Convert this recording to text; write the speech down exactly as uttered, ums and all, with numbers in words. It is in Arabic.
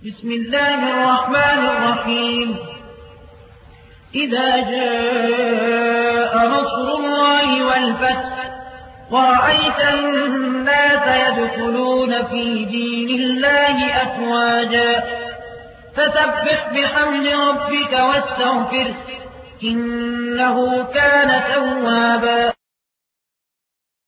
بسم الله الرحمن الرحيم إذا جاء نصر الله والفتح ورأيت الناس يدخلون في دين الله أفواجا فسبح بحمد ربك واستغفره إنه كان توابا